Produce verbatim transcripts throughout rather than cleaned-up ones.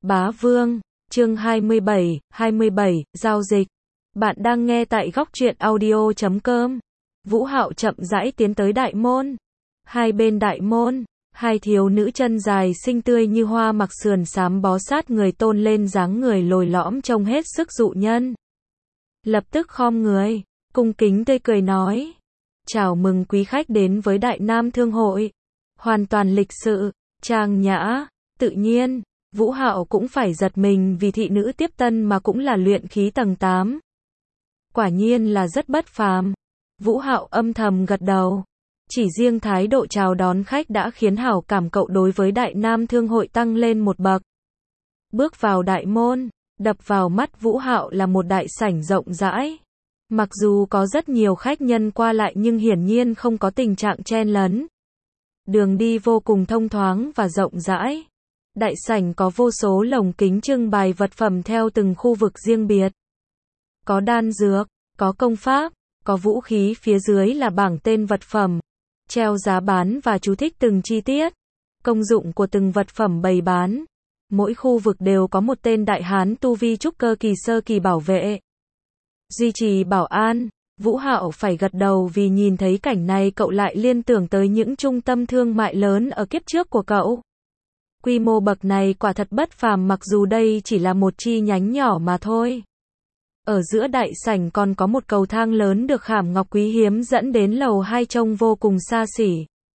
Bá Vương, chương hai mươi bảy, hai mươi bảy, giao dịch. Bạn đang nghe tại góc truyện audio chấm com. Vũ Hạo chậm rãi tiến tới đại môn. Hai bên đại môn, hai thiếu nữ chân dài xinh tươi như hoa mặc sườn xám bó sát người tôn lên dáng người lồi lõm trông hết sức dụ nhân. Lập tức khom người, cung kính tươi cười nói: "Chào mừng quý khách đến với Đại Nam Thương hội." Hoàn toàn lịch sự, trang nhã, tự nhiên. Vũ Hạo cũng phải giật mình vì thị nữ tiếp tân mà cũng là luyện khí tầng tám. Quả nhiên là rất bất phàm. Vũ Hạo âm thầm gật đầu. Chỉ riêng thái độ chào đón khách đã khiến hảo cảm cậu đối với Đại Nam Thương hội tăng lên một bậc. Bước vào đại môn, đập vào mắt Vũ Hạo là một đại sảnh rộng rãi. Mặc dù có rất nhiều khách nhân qua lại nhưng hiển nhiên không có tình trạng chen lấn. Đường đi vô cùng thông thoáng và rộng rãi. Đại sảnh có vô số lồng kính trưng bày vật phẩm theo từng khu vực riêng biệt. Có đan dược, có công pháp, có vũ khí, phía dưới là bảng tên vật phẩm, treo giá bán và chú thích từng chi tiết, công dụng của từng vật phẩm bày bán. Mỗi khu vực đều có một tên đại hán tu vi trúc cơ kỳ sơ kỳ bảo vệ, duy trì bảo an. Vũ Hạo phải gật đầu vì nhìn thấy cảnh này cậu lại liên tưởng tới những trung tâm thương mại lớn ở kiếp trước của cậu. Quy mô bậc này quả thật bất phàm mặc dù đây chỉ là một chi nhánh nhỏ mà thôi. Ở giữa đại sảnh còn có một cầu thang lớn được khảm ngọc quý hiếm dẫn đến lầu hai trông vô cùng xa xỉ.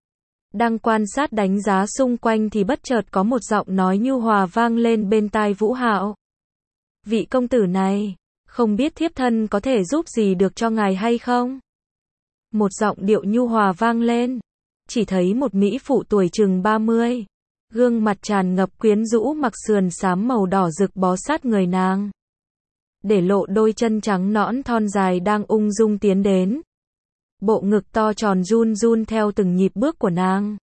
Đang quan sát đánh giá xung quanh thì bất chợt có một giọng nói nhu hòa vang lên bên tai Vũ Hạo. "Vị công tử này, không biết thiếp thân có thể giúp gì được cho ngài hay không?" Một giọng điệu nhu hòa vang lên. Chỉ thấy một mỹ phụ tuổi chừng ba mươi. Gương mặt tràn ngập quyến rũ mặc sườn xám màu đỏ rực bó sát người nàng. Để lộ đôi chân trắng nõn thon dài đang ung dung tiến đến. Bộ ngực to tròn run run theo từng nhịp bước của nàng.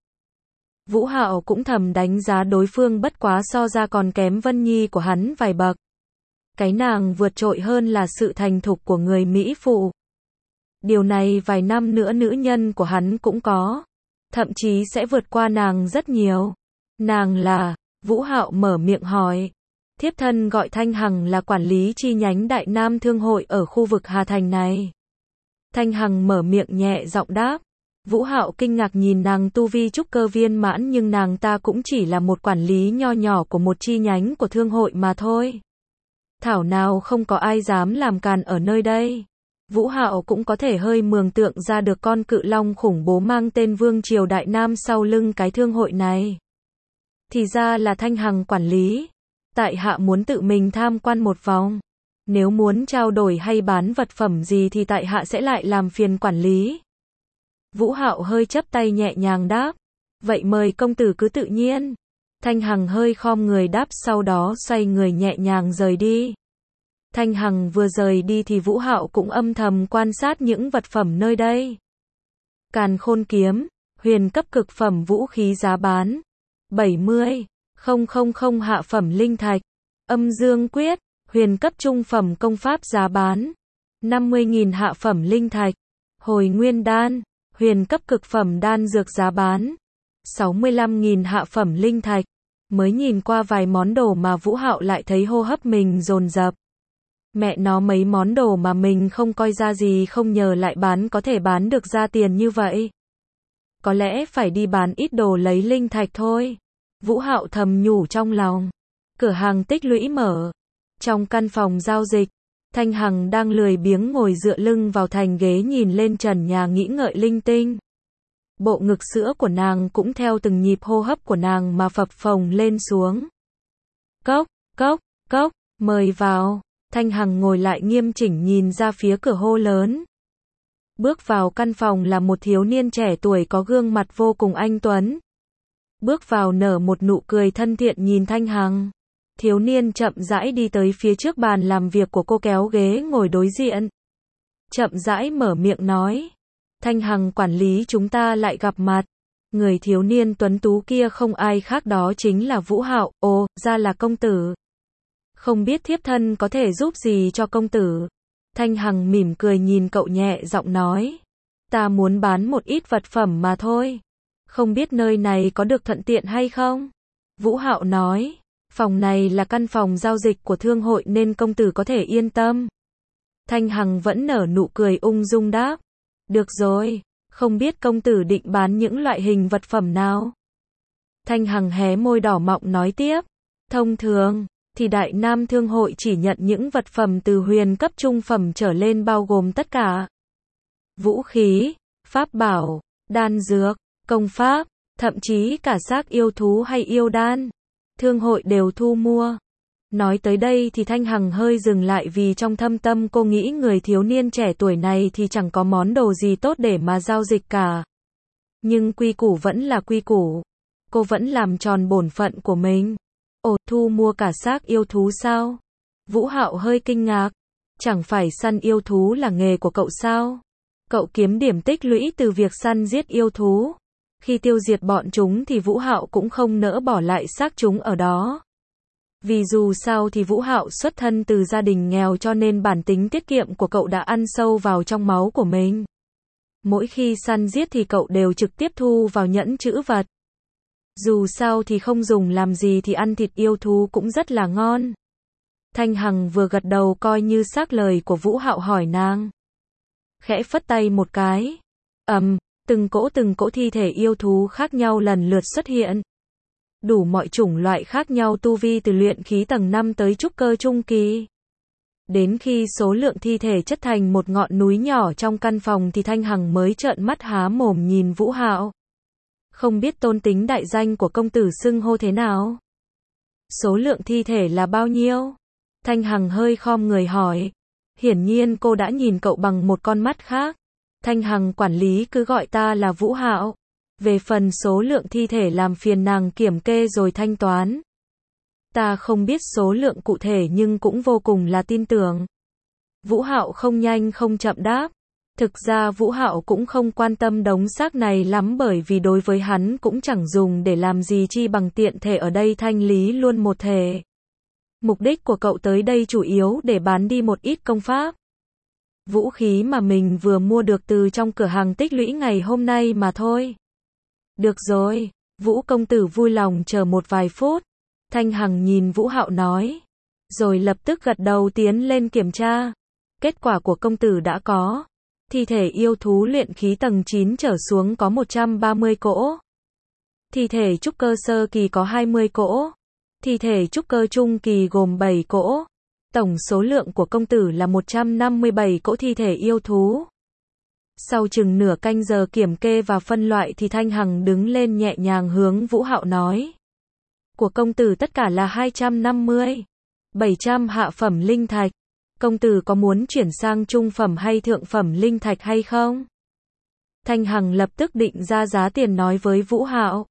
Vũ Hạo cũng thầm đánh giá đối phương bất quá so ra còn kém Vân Nhi của hắn vài bậc. Cái nàng vượt trội hơn là sự thành thục của người mỹ phụ. Điều này vài năm nữa nữ nhân của hắn cũng có. Thậm chí sẽ vượt qua nàng rất nhiều. "Nàng là?" Vũ Hạo mở miệng hỏi. "Thiếp thân gọi Thanh Hằng, là quản lý chi nhánh Đại Nam Thương hội ở khu vực Hà Thành này." Thanh Hằng mở miệng nhẹ giọng đáp. Vũ Hạo kinh ngạc nhìn nàng tu vi trúc cơ viên mãn nhưng nàng ta cũng chỉ là một quản lý nho nhỏ của một chi nhánh của thương hội mà thôi. Thảo nào không có ai dám làm càn ở nơi đây. Vũ Hạo cũng có thể hơi mường tượng ra được con cự long khủng bố mang tên Vương Triều Đại Nam sau lưng cái thương hội này. Thì ra là Thanh Hằng quản lý. Tại hạ muốn tự mình tham quan một vòng. Nếu muốn trao đổi hay bán vật phẩm gì thì tại hạ sẽ lại làm phiền quản lý. Vũ Hạo hơi chắp tay nhẹ nhàng đáp. "Vậy mời công tử cứ tự nhiên." Thanh Hằng hơi khom người đáp sau đó xoay người nhẹ nhàng rời đi. Thanh Hằng vừa rời đi thì Vũ Hạo cũng âm thầm quan sát những vật phẩm nơi đây. Càn Khôn kiếm, huyền cấp cực phẩm vũ khí giá bán bảy mươi nghìn hạ phẩm linh thạch. Âm Dương quyết, huyền cấp trung phẩm công pháp giá bán năm mươi nghìn hạ phẩm linh thạch. Hồi Nguyên đan, huyền cấp cực phẩm đan dược giá bán sáu mươi lăm nghìn hạ phẩm linh thạch. Mới nhìn qua vài món đồ mà Vũ Hạo lại thấy hô hấp mình dồn dập. Mẹ nó, mấy món đồ mà mình không coi ra gì không nhờ lại bán có thể bán được ra tiền như vậy. Có lẽ phải đi bán ít đồ lấy linh thạch thôi. Vũ Hạo thầm nhủ trong lòng. Cửa hàng tích lũy mở. Trong căn phòng giao dịch, Thanh Hằng đang lười biếng ngồi dựa lưng vào thành ghế nhìn lên trần nhà nghĩ ngợi linh tinh. Bộ ngực sữa của nàng cũng theo từng nhịp hô hấp của nàng mà phập phồng lên xuống. "Cốc, cốc, cốc, mời vào." Thanh Hằng ngồi lại nghiêm chỉnh nhìn ra phía cửa hô lớn. Bước vào căn phòng là một thiếu niên trẻ tuổi có gương mặt vô cùng anh tuấn. Bước vào nở một nụ cười thân thiện nhìn Thanh Hằng. Thiếu niên chậm rãi đi tới phía trước bàn làm việc của cô kéo ghế ngồi đối diện. Chậm rãi mở miệng nói. "Thanh Hằng quản lý, chúng ta lại gặp mặt." Người thiếu niên tuấn tú kia không ai khác đó chính là Vũ Hạo. "Ồ, ra là công tử. Không biết thiếp thân có thể giúp gì cho công tử?" Thanh Hằng mỉm cười nhìn cậu nhẹ giọng nói. "Ta muốn bán một ít vật phẩm mà thôi. Không biết nơi này có được thuận tiện hay không?" Vũ Hạo nói. Phòng này là căn phòng giao dịch của thương hội nên công tử có thể yên tâm. Thanh Hằng vẫn nở nụ cười ung dung đáp. Được rồi, không biết công tử định bán những loại hình vật phẩm nào? Thanh Hằng hé môi đỏ mọng nói tiếp. Thông thường, thì Đại Nam Thương hội chỉ nhận những vật phẩm từ huyền cấp trung phẩm trở lên bao gồm tất cả. Vũ khí, pháp bảo, đan dược, công pháp, thậm chí cả xác yêu thú hay yêu đan. Thương hội đều thu mua. Nói tới đây thì Thanh Hằng hơi dừng lại vì trong thâm tâm cô nghĩ người thiếu niên trẻ tuổi này thì chẳng có món đồ gì tốt để mà giao dịch cả. Nhưng quy củ vẫn là quy củ. Cô vẫn làm tròn bổn phận của mình. Ồ, thu mua cả xác yêu thú sao? Vũ Hạo hơi kinh ngạc. Chẳng phải săn yêu thú là nghề của cậu sao? Cậu kiếm điểm tích lũy từ việc săn giết yêu thú. Khi tiêu diệt bọn chúng thì Vũ Hạo cũng không nỡ bỏ lại xác chúng ở đó. Vì dù sao thì Vũ Hạo xuất thân từ gia đình nghèo cho nên bản tính tiết kiệm của cậu đã ăn sâu vào trong máu của mình. Mỗi khi săn giết thì cậu đều trực tiếp thu vào nhẫn trữ vật. Dù sao thì không dùng làm gì thì ăn thịt yêu thú cũng rất là ngon. Thanh Hằng vừa gật đầu coi như xác lời của Vũ Hạo hỏi nàng. Khẽ phất tay một cái. Ầm, từng cỗ từng cỗ thi thể yêu thú khác nhau lần lượt xuất hiện. Đủ mọi chủng loại khác nhau tu vi từ luyện khí tầng năm tới trúc cơ trung kỳ. Đến khi số lượng thi thể chất thành một ngọn núi nhỏ trong căn phòng thì Thanh Hằng mới trợn mắt há mồm nhìn Vũ Hạo. Không biết tôn tính đại danh của công tử xưng hô thế nào? Số lượng thi thể là bao nhiêu? Thanh Hằng hơi khom người hỏi. Hiển nhiên cô đã nhìn cậu bằng một con mắt khác. Thanh Hằng quản lý cứ gọi ta là Vũ Hạo. Về phần số lượng thi thể làm phiền nàng kiểm kê rồi thanh toán. Ta không biết số lượng cụ thể nhưng cũng vô cùng là tin tưởng. Vũ Hạo không nhanh không chậm đáp. Thực ra Vũ Hạo cũng không quan tâm đống xác này lắm bởi vì đối với hắn cũng chẳng dùng để làm gì chi bằng tiện thể ở đây thanh lý luôn một thể. Mục đích của cậu tới đây chủ yếu để bán đi một ít công pháp. Vũ khí mà mình vừa mua được từ trong cửa hàng tích lũy ngày hôm nay mà thôi. Được rồi, Vũ công tử vui lòng chờ một vài phút. Thanh Hằng nhìn Vũ Hạo nói. Rồi lập tức gật đầu tiến lên kiểm tra. Kết quả của công tử đã có. Thi thể yêu thú luyện khí tầng chín trở xuống có một trăm ba mươi cỗ. Thi thể trúc cơ sơ kỳ có hai mươi cỗ. Thi thể trúc cơ trung kỳ gồm bảy cỗ. Tổng số lượng của công tử là một trăm năm mươi bảy cỗ thi thể yêu thú. Sau chừng nửa canh giờ kiểm kê và phân loại thì Thanh Hằng đứng lên nhẹ nhàng hướng Vũ Hạo nói. Của công tử tất cả là hai trăm năm mươi. bảy trăm hạ phẩm linh thạch. Công tử có muốn chuyển sang trung phẩm hay thượng phẩm linh thạch hay không? Thanh Hằng lập tức định ra giá tiền nói với Vũ Hạo.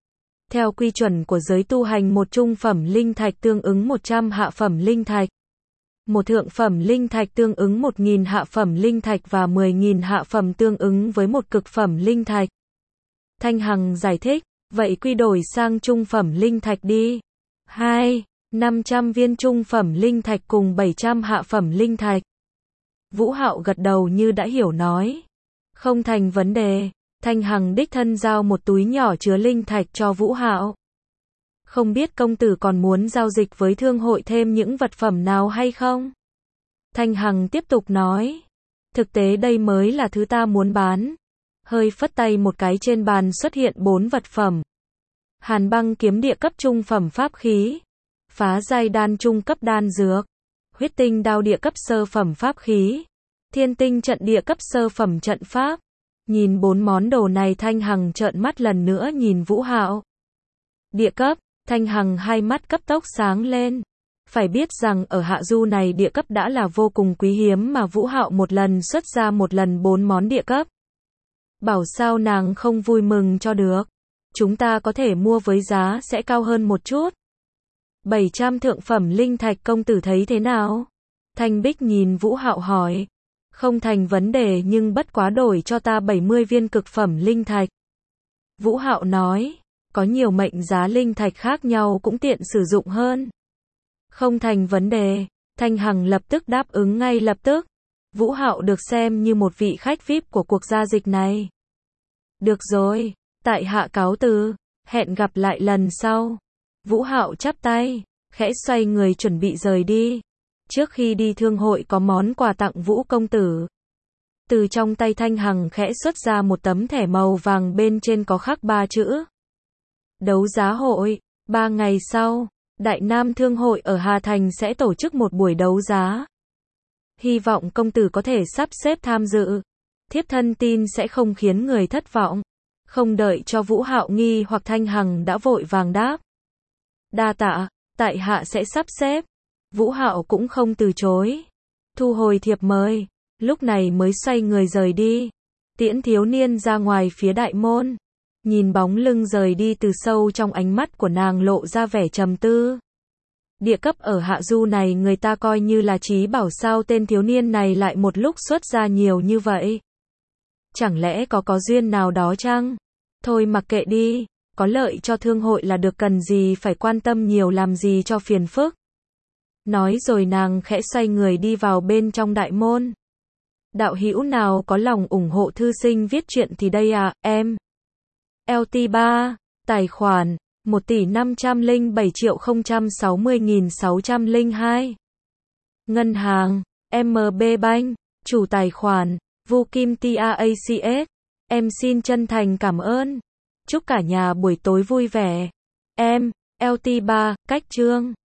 Theo quy chuẩn của giới tu hành một trung phẩm linh thạch tương ứng một trăm hạ phẩm linh thạch. Một thượng phẩm linh thạch tương ứng một nghìn hạ phẩm linh thạch và mười nghìn hạ phẩm tương ứng với một cực phẩm linh thạch. Thanh Hằng giải thích, vậy quy đổi sang trung phẩm linh thạch đi. hai. năm trăm viên trung phẩm linh thạch cùng bảy trăm hạ phẩm linh thạch. Vũ Hạo gật đầu như đã hiểu nói. Không thành vấn đề. Thanh Hằng đích thân giao một túi nhỏ chứa linh thạch cho Vũ Hạo. Không biết công tử còn muốn giao dịch với thương hội thêm những vật phẩm nào hay không? Thanh Hằng tiếp tục nói. Thực tế đây mới là thứ ta muốn bán. Hơi phất tay một cái trên bàn xuất hiện bốn vật phẩm. Hàn băng kiếm địa cấp trung phẩm pháp khí. Phá giai đan trung cấp đan dược. Huyết tinh đao địa cấp sơ phẩm pháp khí. Thiên tinh trận địa cấp sơ phẩm trận pháp. Nhìn bốn món đồ này Thanh Hằng trợn mắt lần nữa nhìn Vũ Hạo. Địa cấp, Thanh Hằng hai mắt cấp tốc sáng lên. Phải biết rằng ở hạ du này địa cấp đã là vô cùng quý hiếm mà Vũ Hạo một lần xuất ra một lần bốn món địa cấp. Bảo sao nàng không vui mừng cho được. Chúng ta có thể mua với giá sẽ cao hơn một chút. bảy trăm thượng phẩm linh thạch công tử thấy thế nào? Thanh Bích nhìn Vũ Hạo hỏi. Không thành vấn đề nhưng bất quá đổi cho ta bảy mươi viên cực phẩm linh thạch. Vũ Hạo nói, có nhiều mệnh giá linh thạch khác nhau cũng tiện sử dụng hơn. Không thành vấn đề, Thanh Hằng lập tức đáp ứng ngay lập tức. Vũ Hạo được xem như một vị khách vi ai pi của cuộc giao dịch này. Được rồi, tại hạ cáo từ, hẹn gặp lại lần sau. Vũ Hạo chắp tay. khẽ xoay người chuẩn bị rời đi. Trước khi đi thương hội có món quà tặng Vũ công tử. Từ trong tay Thanh Hằng khẽ xuất ra một tấm thẻ màu vàng bên trên có khắc ba chữ. Đấu giá hội. Ba ngày sau, Đại Nam Thương hội ở Hà Thành sẽ tổ chức một buổi đấu giá. Hy vọng công tử có thể sắp xếp tham dự. Thiếp thân tin sẽ không khiến người thất vọng. Không đợi cho Vũ Hạo nghi hoặc Thanh Hằng đã vội vàng đáp. Đa tạ, tại hạ sẽ sắp xếp. Vũ Hạo cũng không từ chối. Thu hồi thiệp mời, lúc này mới xoay người rời đi. Tiễn thiếu niên ra ngoài phía đại môn. Nhìn bóng lưng rời đi từ sâu trong ánh mắt của nàng lộ ra vẻ trầm tư. Địa cấp ở Hạ Du này người ta coi như là trí bảo, sao tên thiếu niên này lại một lúc xuất ra nhiều như vậy? Chẳng lẽ có có duyên nào đó chăng? Thôi mặc kệ đi, có lợi cho thương hội là được, cần gì phải quan tâm nhiều làm gì cho phiền phức. Nói rồi nàng khẽ xoay người đi vào bên trong đại môn. Đạo hữu nào có lòng ủng hộ thư sinh viết truyện thì đây à, em. lờ tê ba, tài khoản, một tỷ năm trăm lẻ bảy triệu không trăm sáu mươi nghìn sáu trăm lẻ hai. Ngân hàng, em bê Bank, chủ tài khoản, Vu Kim Tacs. Em xin chân thành cảm ơn. Chúc cả nhà buổi tối vui vẻ. Em, lờ tê ba, cách chương.